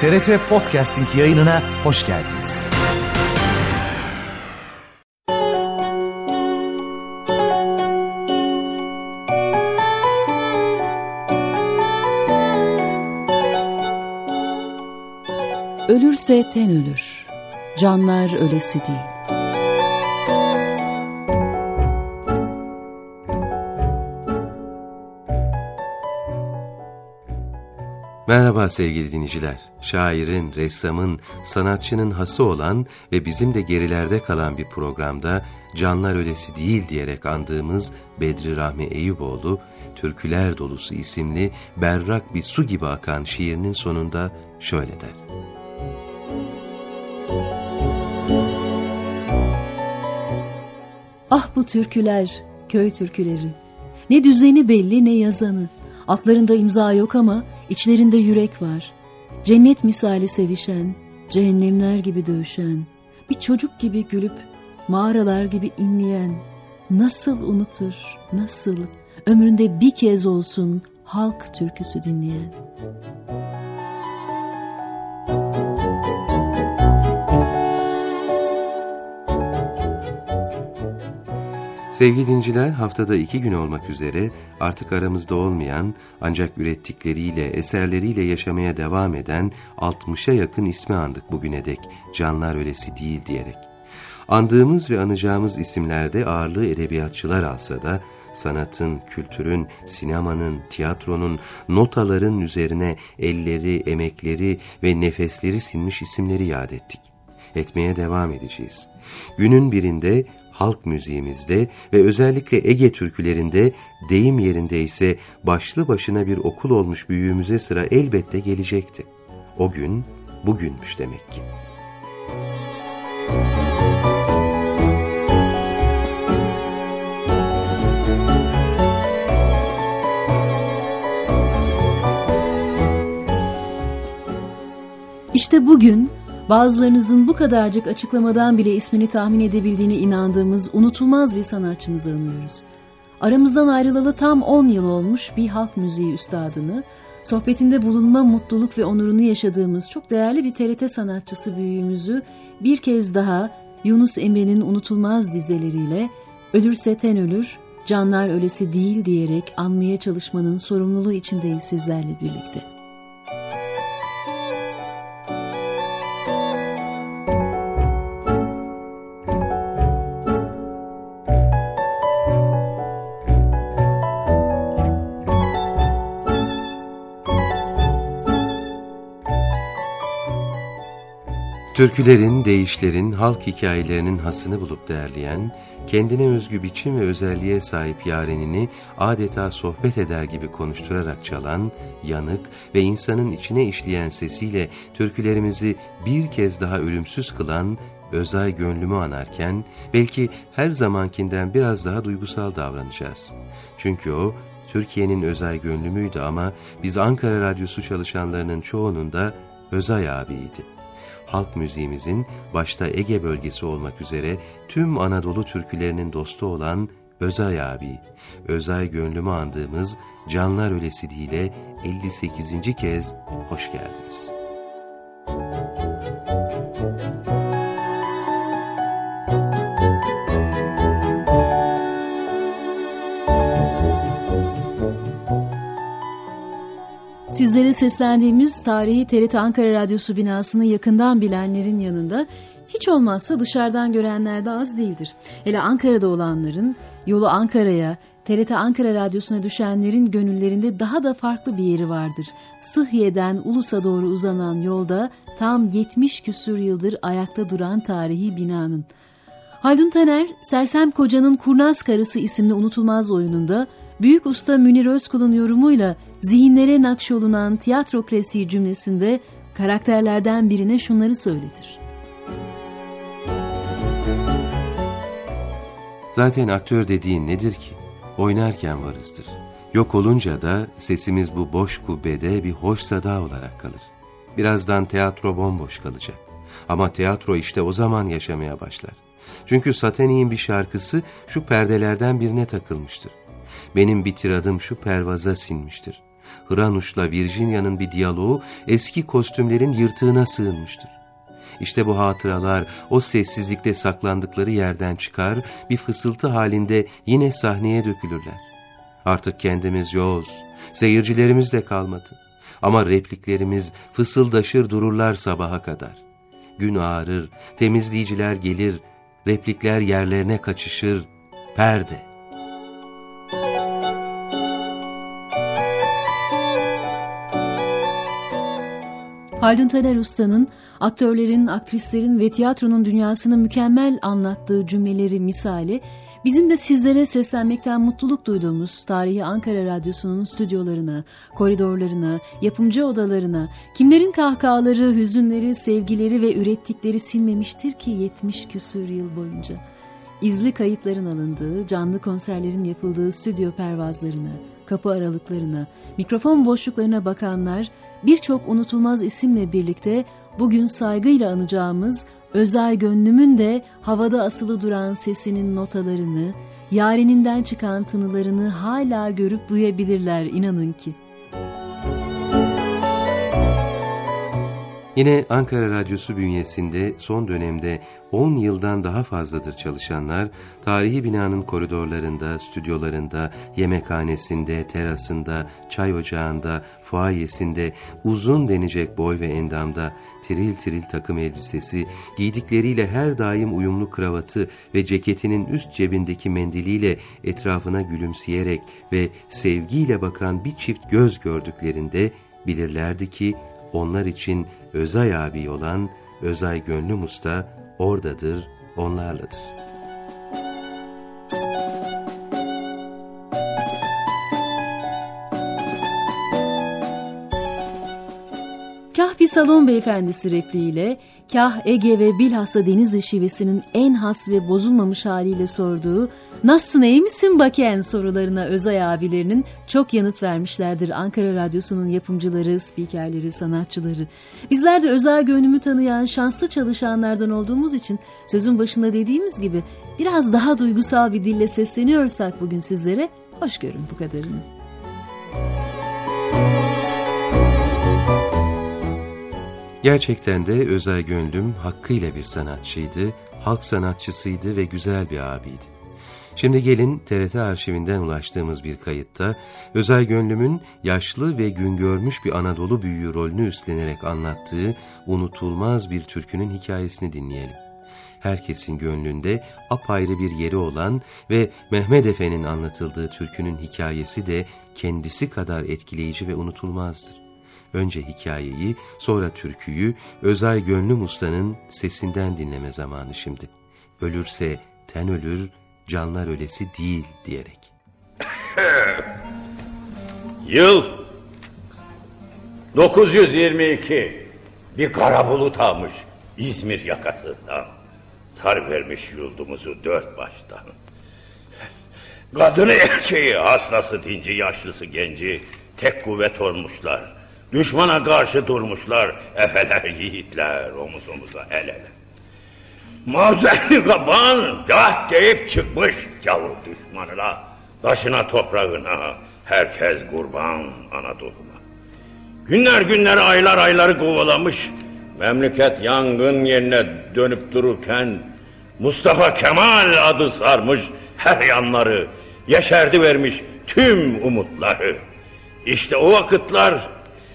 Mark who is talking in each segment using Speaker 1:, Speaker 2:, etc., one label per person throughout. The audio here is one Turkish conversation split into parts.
Speaker 1: TRT Podcasting yayınına hoş geldiniz.
Speaker 2: Ölürse ten ölür, canlar ölesi değil.
Speaker 3: Merhaba sevgili dinleyiciler. Şairin, ressamın, sanatçının hası olan ve bizim de gerilerde kalan bir programda Canlar Ölesi Değil diyerek andığımız Bedri Rahmi Eyüboğlu, Türküler Dolusu isimli berrak bir su gibi akan şiirinin sonunda şöyle der.
Speaker 2: Ah bu türküler, köy türküleri. Ne düzeni belli ne yazanı. Altlarında imza yok ama içlerinde yürek var. Cennet misali sevişen, cehennemler gibi dövüşen, bir çocuk gibi gülüp mağaralar gibi inleyen, nasıl unutur, nasıl ömründe bir kez olsun halk türküsü dinleyen.
Speaker 3: Sevgili dinciler, haftada 2 gün olmak üzere artık aramızda olmayan ancak ürettikleriyle, eserleriyle yaşamaya devam eden 60'a yakın ismi andık bugüne dek, Canlar Ölesi Değil diyerek. Andığımız ve anacağımız isimlerde ağırlığı edebiyatçılar alsa da sanatın, kültürün, sinemanın, tiyatronun, notaların üzerine elleri, emekleri ve nefesleri sinmiş isimleri yad ettik. Etmeye devam edeceğiz. Günün birinde halk müziğimizde ve özellikle Ege türkülerinde, deyim yerinde ise başlı başına bir okul olmuş büyüğümüze sıra elbette gelecekti. O gün bugünmüş demek ki.
Speaker 2: İşte bugün bazılarınızın bu kadarcık açıklamadan bile ismini tahmin edebildiğine inandığımız unutulmaz bir sanatçımızı anıyoruz. Aramızdan ayrılalı tam 10 yıl olmuş bir halk müziği üstadını, sohbetinde bulunma mutluluk ve onurunu yaşadığımız çok değerli bir TRT sanatçısı büyüğümüzü bir kez daha Yunus Emre'nin unutulmaz dizeleriyle "Ölürse ten ölür, canlar ölesi değil" diyerek anmaya çalışmanın sorumluluğu içindeyiz sizlerle birlikte.
Speaker 3: Türkülerin, deyişlerin, halk hikayelerinin hasını bulup derleyen, kendine özgü biçim ve özelliğe sahip yarenini adeta sohbet eder gibi konuşturarak çalan, yanık ve insanın içine işleyen sesiyle türkülerimizi bir kez daha ölümsüz kılan Özay Gönlüm'ü anarken, belki her zamankinden biraz daha duygusal davranacağız. Çünkü o, Türkiye'nin Özay Gönlüm'üydü ama biz Ankara Radyosu çalışanlarının çoğunun da Özay abiydi. Halk müziğimizin başta Ege bölgesi olmak üzere tüm Anadolu türkülerinin dostu olan Özay abi, Özay Gönlüm'ü andığımız Canlar Ölesi Değil'e 58. kez hoş geldiniz.
Speaker 2: Sizlere seslendiğimiz tarihi TRT Ankara Radyosu binasını yakından bilenlerin yanında hiç olmazsa dışarıdan görenler de az değildir. Hele Ankara'da olanların, yolu Ankara'ya, TRT Ankara Radyosu'na düşenlerin gönüllerinde daha da farklı bir yeri vardır. Sıhhiye'den Ulus'a doğru uzanan yolda tam 70 küsur yıldır ayakta duran tarihi binanın. Haldun Taner, Sersem Koca'nın Kurnaz Karısı isimli unutulmaz oyununda büyük usta Münir Özkul'un yorumuyla zihinlere nakşolunan tiyatro klasiği cümlesinde karakterlerden birine şunları söyletir.
Speaker 3: Zaten aktör dediğin nedir ki? Oynarken varızdır. Yok olunca da sesimiz bu boş kubbede bir hoş sada olarak kalır. Birazdan tiyatro bomboş kalacak. Ama tiyatro işte o zaman yaşamaya başlar. Çünkü Satani'nin bir şarkısı şu perdelerden birine takılmıştır. Benim bir tiradım şu pervaza sinmiştir. Hranuş'la Virginia'nın bir diyaloğu eski kostümlerin yırtığına sığınmıştır. İşte bu hatıralar o sessizlikte saklandıkları yerden çıkar, bir fısıltı halinde yine sahneye dökülürler. Artık kendimiz yoğuz, seyircilerimiz de kalmadı. Ama repliklerimiz fısıldaşır dururlar sabaha kadar. Gün ağarır, temizleyiciler gelir, replikler yerlerine kaçışır, perde.
Speaker 2: Haldun Taner Usta'nın aktörlerin, aktrislerin ve tiyatronun dünyasını mükemmel anlattığı cümleleri misali, bizim de sizlere seslenmekten mutluluk duyduğumuz Tarihi Ankara Radyosu'nun stüdyolarına, koridorlarına, yapımcı odalarına, kimlerin kahkahaları, hüzünleri, sevgileri ve ürettikleri sinmemiştir ki 70 küsur yıl boyunca. İzli kayıtların alındığı, canlı konserlerin yapıldığı stüdyo pervazlarına, kapı aralıklarına, mikrofon boşluklarına bakanlar, birçok unutulmaz isimle birlikte bugün saygıyla anacağımız Özay Gönlüm'ün de havada asılı duran sesinin notalarını, yareninden çıkan tınılarını hala görüp duyabilirler, inanın ki.
Speaker 3: Yine Ankara Radyosu bünyesinde son dönemde 10 yıldan daha fazladır çalışanlar, tarihi binanın koridorlarında, stüdyolarında, yemekhanesinde, terasında, çay ocağında, fuayesinde, uzun denecek boy ve endamda, tiril tiril takım elbisesi, giydikleriyle her daim uyumlu kravatı ve ceketinin üst cebindeki mendiliyle etrafına gülümseyerek ve sevgiyle bakan bir çift göz gördüklerinde bilirlerdi ki onlar için Özay abi olan Özay Gönlüm Usta oradadır, onlarladır.
Speaker 2: Kah bir salon beyefendisi repliğiyle, kah Ege ve bilhassa Denizli şivesinin en has ve bozulmamış haliyle sorduğu "Nasılsın, iyi misin baken?" sorularına Özay abilerinin çok yanıt vermişlerdir Ankara Radyosu'nun yapımcıları, spikerleri, sanatçıları. Bizler de Özay Gönlüm'ü tanıyan şanslı çalışanlardan olduğumuz için sözün başında dediğimiz gibi biraz daha duygusal bir dille sesleniyorsak bugün sizlere, hoş görün bu kadarını.
Speaker 3: Gerçekten de Özay Gönlüm hakkıyla bir sanatçıydı, halk sanatçısıydı ve güzel bir abiydi. Şimdi gelin TRT arşivinden ulaştığımız bir kayıtta Özay Gönlüm'ün yaşlı ve gün görmüş bir Anadolu büyüğü rolünü üstlenerek anlattığı unutulmaz bir türkünün hikayesini dinleyelim. Herkesin gönlünde apayrı bir yeri olan ve Mehmet Efe'nin anlatıldığı türkünün hikayesi de kendisi kadar etkileyici ve unutulmazdır. Önce hikayeyi, sonra türküyü Özay Gönlüm Usta'nın sesinden dinleme zamanı şimdi. Ölürse ten ölür, canlar ölesi değil diyerek.
Speaker 4: Yıl 922. Bir kara bulut almış İzmir yakasından. Sarıvermiş yurdumuzu dört baştan. Kadını erkeği, hastası dinci, yaşlısı genci tek kuvvet olmuşlar. Düşmana karşı durmuşlar, efeler yiğitler omuz omuza el ele. Mazenli kaban gah deyip çıkmış gavur düşmanına, taşına toprağına, herkes kurban Anadolu'na. Günler günler, aylar ayları kovalamış, memleket yangın yerine dönüp dururken Mustafa Kemal adı sarmış her yanları, yeşerdi vermiş tüm umutları. İşte o vakitler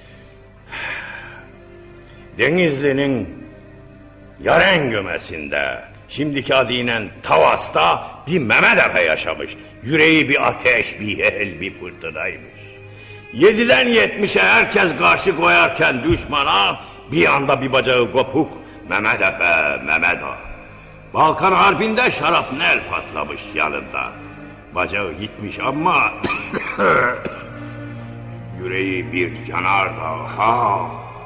Speaker 4: Denizli'nin Yaren Gömesi'nde, şimdiki adıyla Tavas'ta bir Mehmet Efe yaşamış. Yüreği bir ateş, bir el, bir fırtınaymış. 7'den 70'e herkes karşı koyarken düşmana, bir anda bir bacağı kopuk Mehmet Efe, Mehmet Ağa. Balkan Harbi'nde şarapnel patlamış yanında. Bacağı gitmiş ama yüreği bir yanardağ. Ha!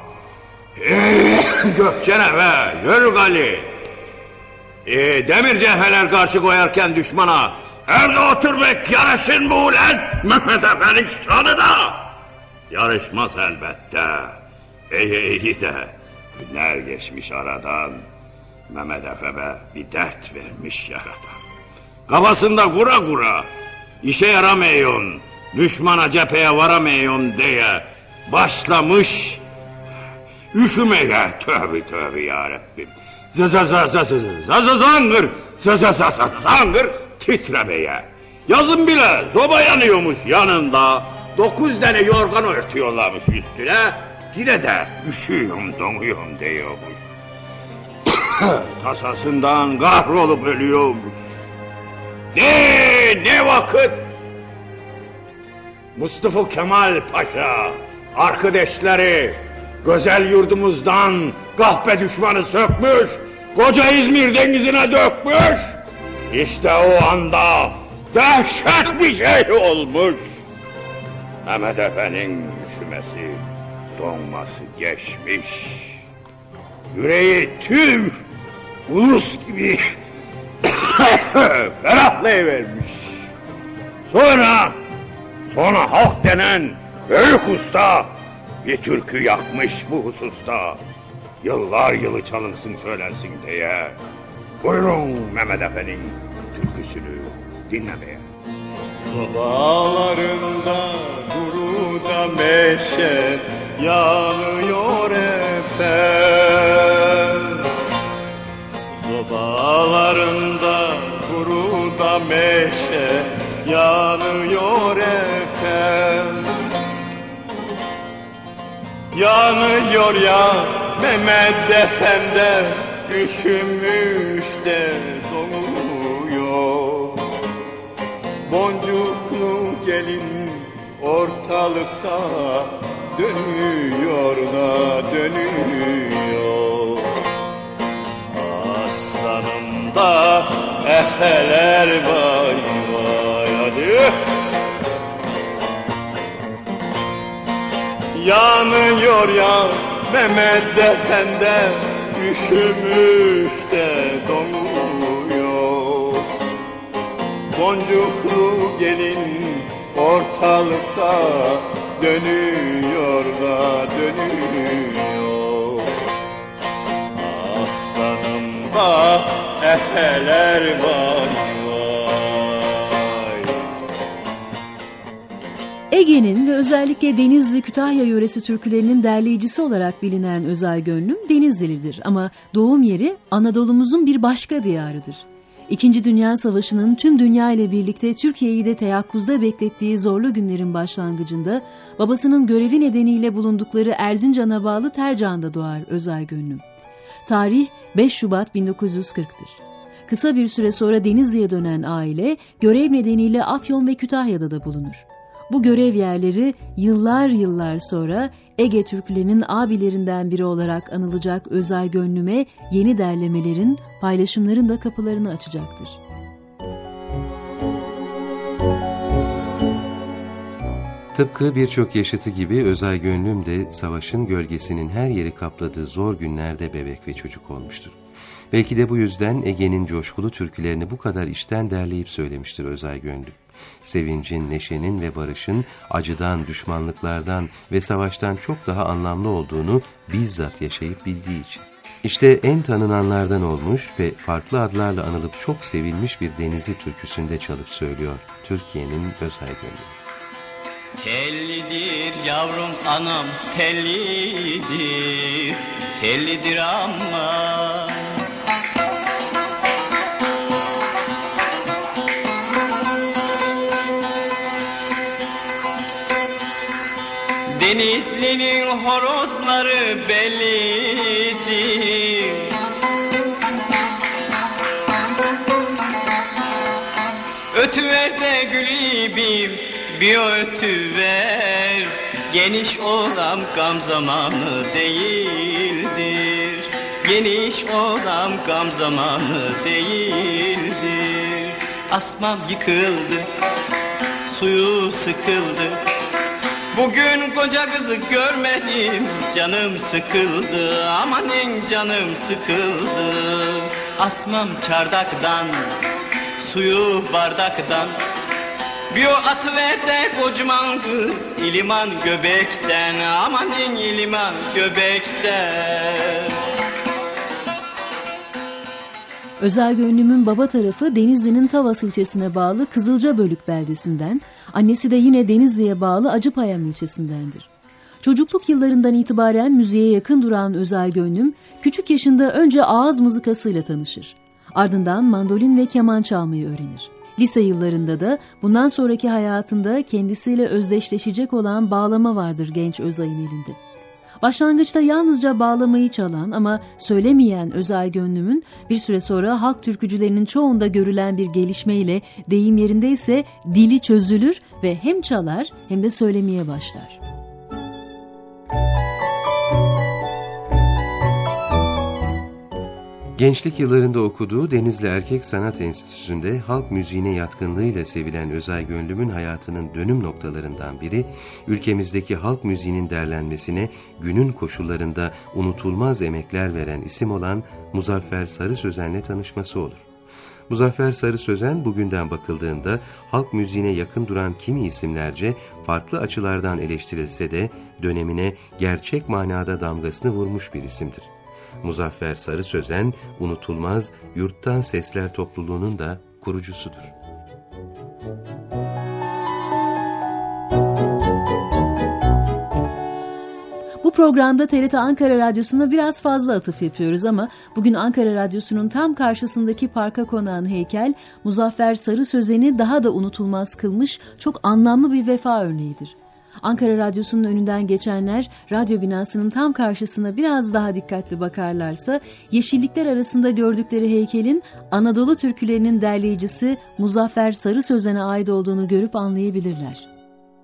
Speaker 4: Gökçen'e yürü Gali. Demir cepheler karşı koyarken düşmana, evde oturmak yarışır mı ulan Mehmet Efe'nin şanına? Yarışmaz elbette. İyi de günler geçmiş aradan, Mehmet Efe'ye bir dert vermiş yaradan. Kafasında kura kura, işe yaramıyorsun, düşmana cepheye varamıyorum diye başlamış üşümeye. Tövbe yarabbim. Zangır titremeye. Yazın bile soba yanıyormuş yanında. 9 tane yorgan örtüyorlarmış üstüne. Yine de üşüyorum, donuyorum diyormuş. Tasasından kahrolup ölüyormuş. Ne vakit? Mustafa Kemal Paşa, arkadaşları güzel yurdumuzdan kahpe düşmanı sökmüş, koca İzmir denizine dökmüş. İşte o anda dehşet bir şey olmuş. Mehmet Efe'nin üşümesi, donması geçmiş. Yüreği tüm ulus gibi ferahlayıvermiş. Sonra halk denen büyük usta bir türkü yakmış bu hususta. Yıllar yılı çalınsın söylensin diye. Buyurun Mehmet Efe'nin türküsünü dinlemeye.
Speaker 5: Sobalarında kuru da meşe yanıyor efendim. Sobalarında kuru da meşe yanıyor efendim. Yanıyor ya Mehmet Efendi, üşümüş de donuyor. Boncuklu gelin ortalıkta dönüyor da dönüyor. Aslanımda efeler vay vay hadi. Yanıyor ya Mehmet Efendi, üşümüş de donuyor. Boncuklu gelin ortalıkta dönüyor da dönüyor. Aslanımda efeler vay vay.
Speaker 2: Ege'nin ve özellikle Denizli Kütahya yöresi türkülerinin derleyicisi olarak bilinen Özay Gönlüm Denizlilidir ama doğum yeri Anadolu'muzun bir başka diyarıdır. İkinci Dünya Savaşı'nın tüm dünya ile birlikte Türkiye'yi de teyakkuzda beklettiği zorlu günlerin başlangıcında babasının görevi nedeniyle bulundukları Erzincan'a bağlı Tercan'da doğar Özay Gönlüm. Tarih 5 Şubat 1940'tır. Kısa bir süre sonra Denizli'ye dönen aile görev nedeniyle Afyon ve Kütahya'da da bulunur. Bu görev yerleri yıllar sonra Ege türkülerinin abilerinden biri olarak anılacak Özay Gönlüm'e yeni derlemelerin, paylaşımların da kapılarını açacaktır.
Speaker 3: Tıpkı birçok yaşıtı gibi Özay Gönlüm de savaşın gölgesinin her yeri kapladığı zor günlerde bebek ve çocuk olmuştur. Belki de bu yüzden Ege'nin coşkulu türkülerini bu kadar içten derleyip söylemiştir Özay Gönlüm. Sevincin, neşenin ve barışın acıdan, düşmanlıklardan ve savaştan çok daha anlamlı olduğunu bizzat yaşayıp bildiği için. İşte en tanınanlardan olmuş ve farklı adlarla anılıp çok sevilmiş bir Denizli türküsünde çalıp söylüyor Türkiye'nin Özay Gönlüm.
Speaker 5: Tellidir yavrum anam tellidir, tellidir ama Denizli'nin horozları bellidir. Ötüver de gülübim bir ötüver. Geniş olam gam zamanı değildir. Geniş olam gam zamanı değildir. Asmam yıkıldı, suyu sıkıldı. Bugün koca kızı görmedim, canım sıkıldı, amanin canım sıkıldı. Asmam çardaktan, suyu bardaktan, bir o atıver de kocaman kız, iliman göbekten, amanin iliman göbekten.
Speaker 2: Özaygönlüm'ün baba tarafı Denizli'nin Tavas ilçesine bağlı Kızılcabölük beldesinden, annesi de yine Denizli'ye bağlı Acıpayam ilçesindendir. Çocukluk yıllarından itibaren müziğe yakın duran Özaygönlüm, küçük yaşında önce ağız mızıkasıyla tanışır. Ardından mandolin ve keman çalmayı öğrenir. Lise yıllarında da bundan sonraki hayatında kendisiyle özdeşleşecek olan bağlama vardır genç Özay'ın elinde. Başlangıçta yalnızca bağlamayı çalan ama söylemeyen Özaygönlüm'ün bir süre sonra halk türkücülerinin çoğunda görülen bir gelişmeyle, deyim yerindeyse dili çözülür ve hem çalar hem de söylemeye başlar.
Speaker 3: Gençlik yıllarında okuduğu Denizli Erkek Sanat Enstitüsü'nde halk müziğine yatkınlığıyla sevilen Özaygönlüm'ün hayatının dönüm noktalarından biri, ülkemizdeki halk müziğinin derlenmesine günün koşullarında unutulmaz emekler veren isim olan Muzaffer Sarı Sözen'le tanışması olur. Muzaffer Sarı Sözen bugünden bakıldığında halk müziğine yakın duran kimi isimlerce farklı açılardan eleştirilse de dönemine gerçek manada damgasını vurmuş bir isimdir. Muzaffer Sarı Sözen, unutulmaz Yurttan Sesler topluluğunun da kurucusudur.
Speaker 2: Bu programda TRT Ankara Radyosu'na biraz fazla atıf yapıyoruz ama bugün Ankara Radyosu'nun tam karşısındaki parka konan heykel, Muzaffer Sarı Sözen'i daha da unutulmaz kılmış çok anlamlı bir vefa örneğidir. Ankara Radyosu'nun önünden geçenler radyo binasının tam karşısına biraz daha dikkatli bakarlarsa yeşillikler arasında gördükleri heykelin Anadolu türkülerinin derleyicisi Muzaffer Sarı Sözen'e ait olduğunu görüp anlayabilirler.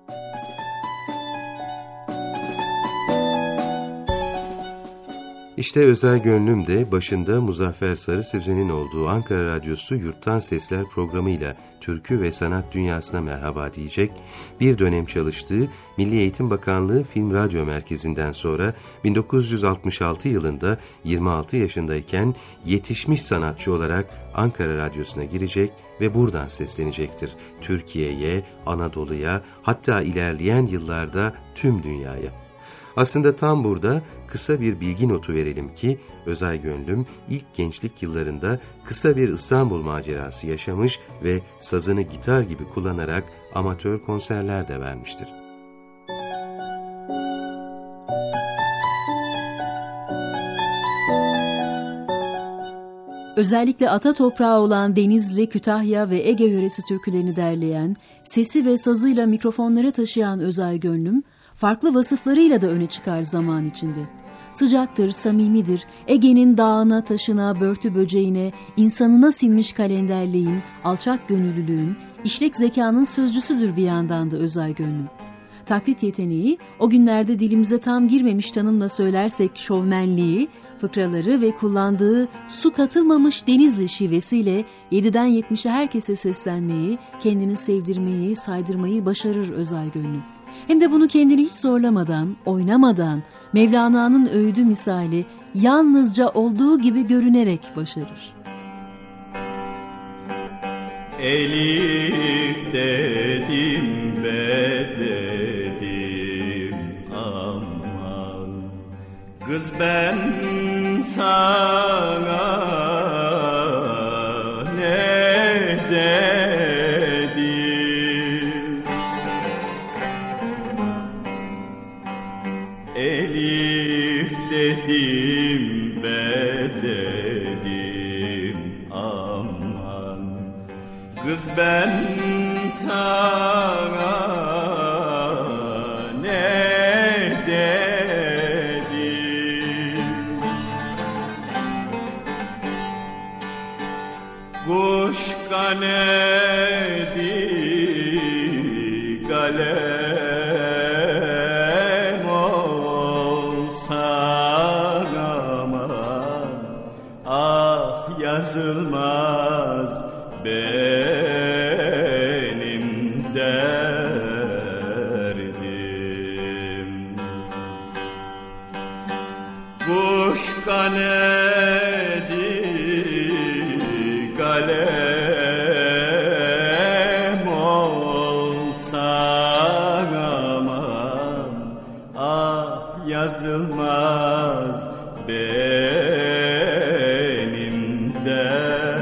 Speaker 3: İşte Özaygönlüm de başında Muzaffer Sarı Sözen'in olduğu Ankara Radyosu Yurttan Sesler programıyla türkü ve sanat dünyasına merhaba diyecek, bir dönem çalıştığı Milli Eğitim Bakanlığı Film Radyo Merkezi'nden sonra 1966 yılında 26 yaşındayken yetişmiş sanatçı olarak Ankara Radyosu'na girecek ve buradan seslenecektir Türkiye'ye, Anadolu'ya, hatta ilerleyen yıllarda tüm dünyaya. Aslında tam burada kısa bir bilgi notu verelim ki Özaygönlüm ilk gençlik yıllarında kısa bir İstanbul macerası yaşamış ve sazını gitar gibi kullanarak amatör konserler de vermiştir.
Speaker 2: Özellikle ata toprağı olan Denizli, Kütahya ve Ege yöresi türkülerini derleyen, sesi ve sazıyla mikrofonlara taşıyan Özaygönlüm, farklı vasıflarıyla da öne çıkar zaman içinde. Sıcaktır, samimidir, Ege'nin dağına, taşına, börtü böceğine, insanına sinmiş kalenderliğin, alçak gönüllülüğün, işlek zekanın sözcüsüdür bir yandan da Özaygönlüm. Taklit yeteneği, o günlerde dilimize tam girmemiş tanımla söylersek şovmenliği, fıkraları ve kullandığı su katılmamış Denizli şivesiyle 7'den 70'e herkese seslenmeyi, kendini sevdirmeyi, saydırmayı başarır Özaygönlüm. Hem de bunu kendini hiç zorlamadan, oynamadan, Mevlana'nın öğüdü misali yalnızca olduğu gibi görünerek başarır.
Speaker 5: Elif dedim, be dedim, aman kız ben sana ne dedim? Elif dedim, be dedim, aman kız ben sana ne dedim? Kuş kanedi kalem olsan aman, ah yazılmaz benim derdim. Kuş kanedi kalem olsan aman, ah yazılmaz benim derdim.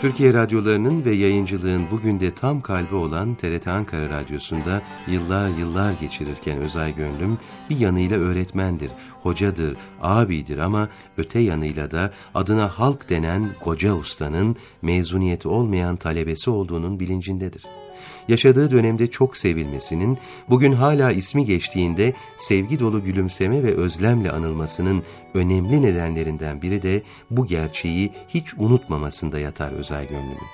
Speaker 3: Türkiye radyolarının ve yayıncılığın bugün de tam kalbi olan TRT Ankara Radyosu'nda yıllar geçirirken Özay Gönlüm bir yanıyla öğretmendir, hocadır, abidir ama öte yanıyla da adına halk denen koca ustanın mezuniyeti olmayan talebesi olduğunun bilincindedir. Yaşadığı dönemde çok sevilmesinin, bugün hala ismi geçtiğinde sevgi dolu gülümseme ve özlemle anılmasının önemli nedenlerinden biri de bu gerçeği hiç unutmamasında yatar Özay Gönlüm'ün.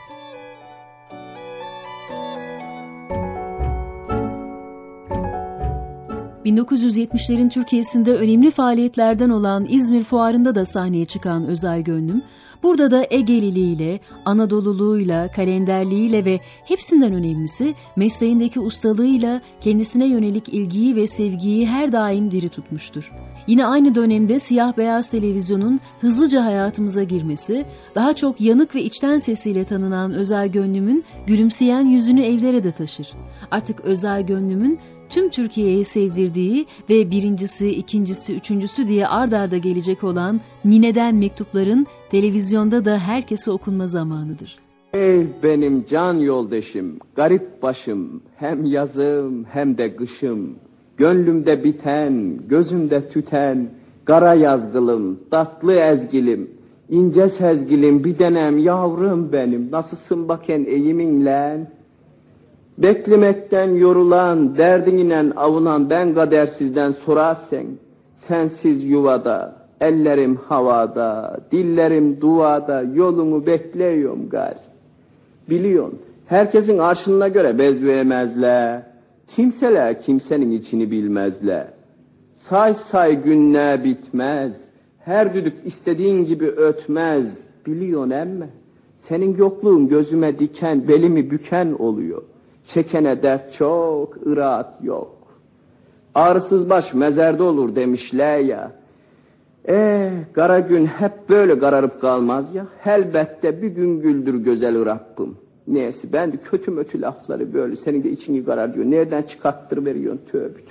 Speaker 2: ...1970'lerin Türkiye'sinde önemli faaliyetlerden olan İzmir Fuarı'nda da sahneye çıkan Özay Gönlüm, burada da Egeliliğiyle, Anadoluluğuyla, kalenderliğiyle ve hepsinden önemlisi mesleğindeki ustalığıyla kendisine yönelik ilgiyi ve sevgiyi her daim diri tutmuştur. Yine aynı dönemde siyah beyaz televizyonun hızlıca hayatımıza girmesi, daha çok yanık ve içten sesiyle tanınan Özay Gönlüm'ün gülümseyen yüzünü evlere de taşır. Artık Özay Gönlüm'ün tüm Türkiye'yi sevdirdiği ve birincisi, ikincisi, üçüncüsü diye ard arda gelecek olan Nine'den mektupların televizyonda da herkese okunma zamanıdır.
Speaker 6: Ey benim can yoldaşım, garip başım, hem yazım hem de kışım, gönlümde biten, gözümde tüten, kara yazgılım, tatlı ezgilim, ince sezgilim, bir denem yavrum benim, nasılsın baken eyiminle? Beklemekten yorulan, derdinle avunan ben kadersizden sorarsen, sensiz yuvada, ellerim havada, dillerim duada, yolunu bekliyorum gari. Biliyorsun, herkesin arşınına göre bezveyemezler, kimseler kimsenin içini bilmezler. Say günler bitmez, her düdük istediğin gibi ötmez, biliyorsun emme. Senin yokluğun gözüme diken, belimi büken oluyor. Çekene dert çok, ıraat yok. Ağrısız baş mezarda olur demişler ya. Kara gün hep böyle kararıp kalmaz ya. Elbette bir gün güldür güzel Rabbim. Neyse ben de kötü mötü lafları böyle senin de içini karar diyor. Nereden çıkarttır veriyorsun tövbe.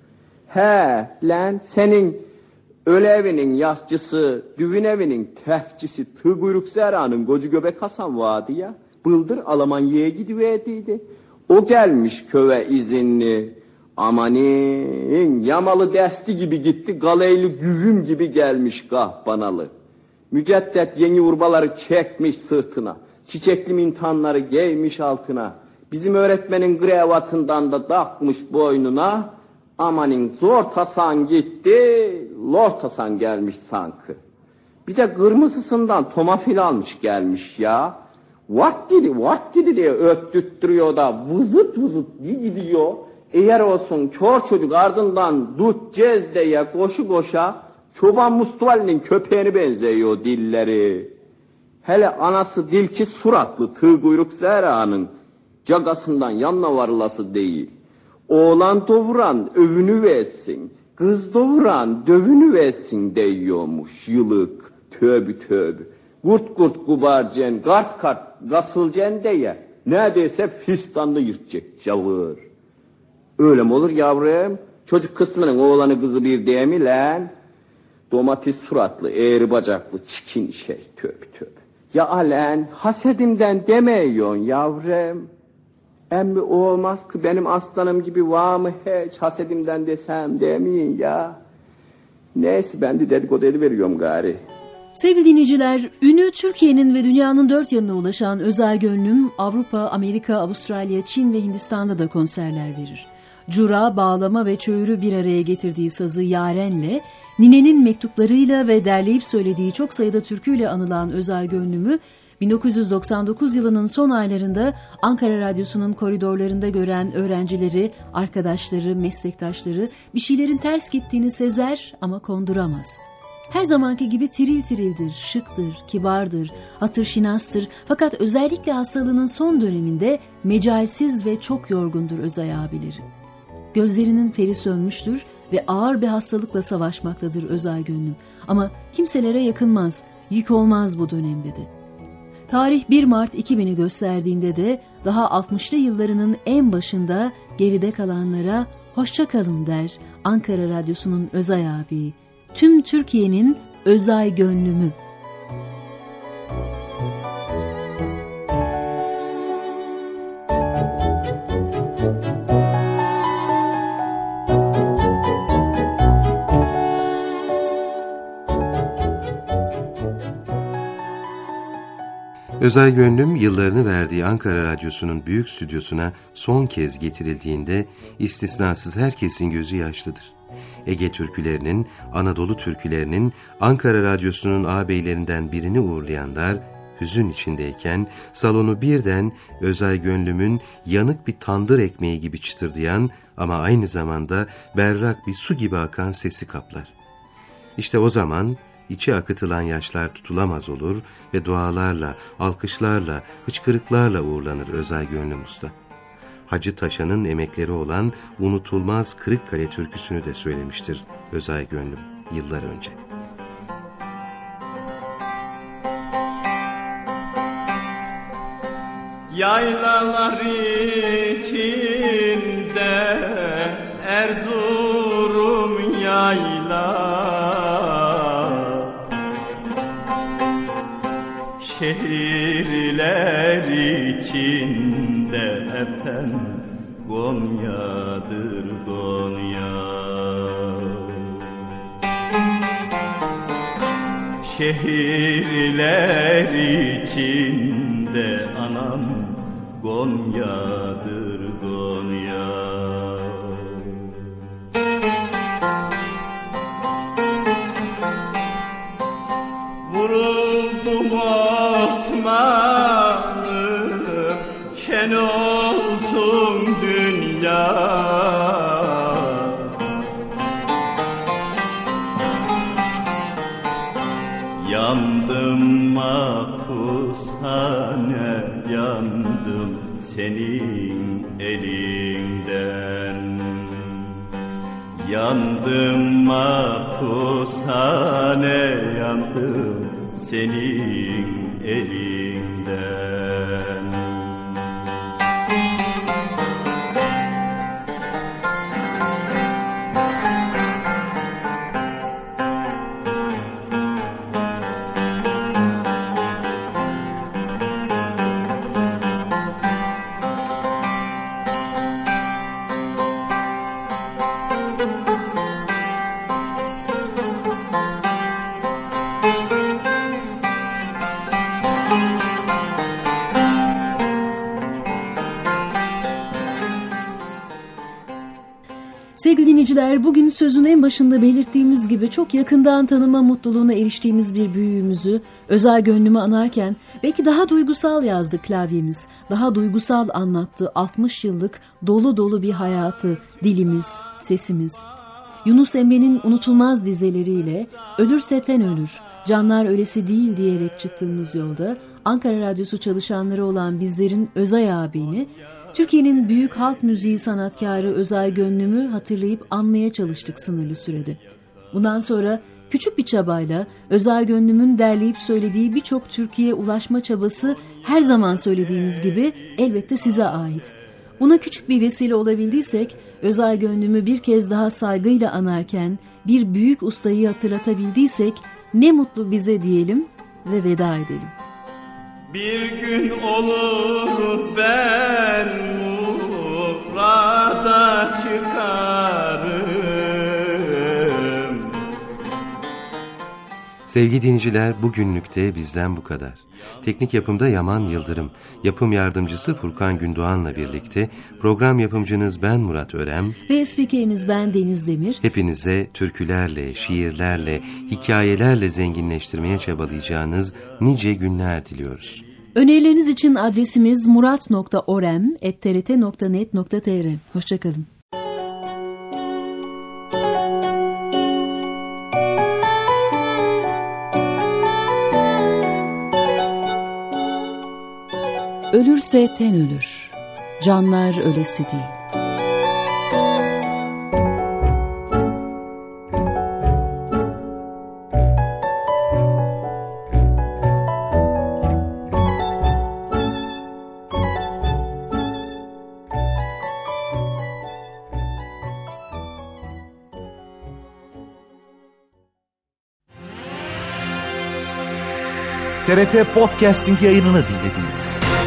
Speaker 6: Lan senin öle evinin yasçısı, düğün evinin tefçisi, tığ kuyruk Zera'nın kocu göbek Hasan vardı ya. Bıldır Almanya'ya gidiverdiydi. O gelmiş köve izinli. Amanin yamalı desti gibi gitti, galeyli güvüm gibi gelmiş kahpanalı. Müceddet yeni urbaları çekmiş sırtına, çiçekli mintanları giymiş altına. Bizim öğretmenin grevatından da takmış boynuna. Amanin zor tasan gitti, lor tasan gelmiş sanki. Bir de kırmızısından tomafil almış gelmiş ya. What dedi diye öttürtüyor da vızıt gidiyor. Eğer olsun çor çocuk ardından tutacağız diye koşa çoban Mustafa'nın köpeğine benziyor dilleri. Hele anası dilki suratlı tığ kuyruk Zera'nın cagasından yanına varılası değil. Oğlan doğuran övünü versin, kız doğuran dövünü versin diyormuş yılık tövbe. Kurt kubarcen, kart gasılcen diye neredeyse fistanlı yırtacak cavır. Öyle mi olur yavrum? Çocuk kısmının oğlanı kızı bir değil mi lan? Domates suratlı, eğri bacaklı, çikin şey tövbe. Ya alen hasedimden demeyiyorsun yavrum. Emmi o olmaz ki benim aslanım gibi var mı hiç hasedimden desem demeyin ya. Neyse ben de dedikodu ediveriyorum gari.
Speaker 2: Sevgili dinleyiciler, ünü Türkiye'nin ve dünyanın dört yanına ulaşan Özay Gönlüm, Avrupa, Amerika, Avustralya, Çin ve Hindistan'da da konserler verir. Cura, bağlama ve çöğürü bir araya getirdiği sazı Yaren'le, Nine'nin mektuplarıyla ve derleyip söylediği çok sayıda türküyle anılan Özay Gönlüm'ü, 1999 yılının son aylarında Ankara Radyosu'nun koridorlarında gören öğrencileri, arkadaşları, meslektaşları bir şeylerin ters gittiğini sezer ama konduramaz. Her zamanki gibi tiril tirildir, şıktır, kibardır, hatırşinastır fakat özellikle hastalığının son döneminde mecalsiz ve çok yorgundur Özay abileri. Gözlerinin feri sönmüştür ve ağır bir hastalıkla savaşmaktadır Özay Gönlüm. Ama kimselere yakınmaz, yük olmaz bu dönemde de. Tarih 1 Mart 2000'i gösterdiğinde de daha 60'lı yıllarının en başında geride kalanlara hoşça kalın der Ankara Radyosu'nun Özay abi. Tüm Türkiye'nin Özay Gönlümü.
Speaker 3: Özay Gönlüm yıllarını verdiği Ankara Radyosu'nun büyük stüdyosuna son kez getirildiğinde istisnasız herkesin gözü yaşlıdır. Ege türkülerinin, Anadolu türkülerinin Ankara Radyosu'nun ağabeylerinden birini uğurlayanlar hüzün içindeyken salonu birden Özay Gönlüm'ün yanık bir tandır ekmeği gibi çıtırdayan ama aynı zamanda berrak bir su gibi akan sesi kaplar. İşte o zaman içi akıtılan yaşlar tutulamaz olur ve dualarla, alkışlarla, hıçkırıklarla uğurlanır Özay Gönlüm Usta. Hacı Taşan'ın emekleri olan unutulmaz Kırıkkale türküsünü de söylemiştir Özay Gönlüm yıllar önce.
Speaker 5: Yaylalar içinde Erzurum yayla, şehirler içinde efendim Konya'dır Konya. Şehirler içinde anam Konya'dır Konya. Vuruldum Osman'ım, şen olsun dünya. Yandım mahpushane, yandım senin elinden. Yandım mahpushane, yandım senin elinden.
Speaker 2: Sevgili dinleyiciler, bugün sözün en başında belirttiğimiz gibi çok yakından tanıma mutluluğuna eriştiğimiz bir büyüğümüzü, Özay Gönlüm'ü anarken belki daha duygusal yazdı klavyemiz, daha duygusal anlattı 60 yıllık dolu dolu bir hayatı dilimiz, sesimiz. Yunus Emre'nin unutulmaz dizeleriyle "Ölürse ten ölür, canlar ölesi değil" diyerek çıktığımız yolda Ankara Radyosu çalışanları olan bizlerin Özay abini, Türkiye'nin büyük halk müziği sanatkarı Özay Gönlüm'ü hatırlayıp anmaya çalıştık sınırlı sürede. Bundan sonra küçük bir çabayla Özay Gönlüm'ün derleyip söylediği birçok türküye ulaşma çabası her zaman söylediğimiz gibi elbette size ait. Buna küçük bir vesile olabildiysek, Özay Gönlüm'ü bir kez daha saygıyla anarken bir büyük ustayı hatırlatabildiysek ne mutlu bize diyelim ve veda edelim.
Speaker 5: Bir gün olur ben murada çıkarım.
Speaker 3: Sevgili dinleyiciler, bugünlük de bizden bu kadar. Teknik yapımda Yaman Yıldırım, yapım yardımcısı Furkan Gündoğan'la birlikte program yapımcınız ben Murat Örem
Speaker 2: ve spikeriniz ben Deniz Demir.
Speaker 3: Hepinize türkülerle, şiirlerle, hikayelerle zenginleştirmeye çabalayacağınız nice günler diliyoruz.
Speaker 2: Önerileriniz için adresimiz murat.orem@trt.net.tr. Hoşçakalın. Ölürse ten ölür, canlar ölesi değil.
Speaker 1: TRT Podcasting yayınını dinlediniz.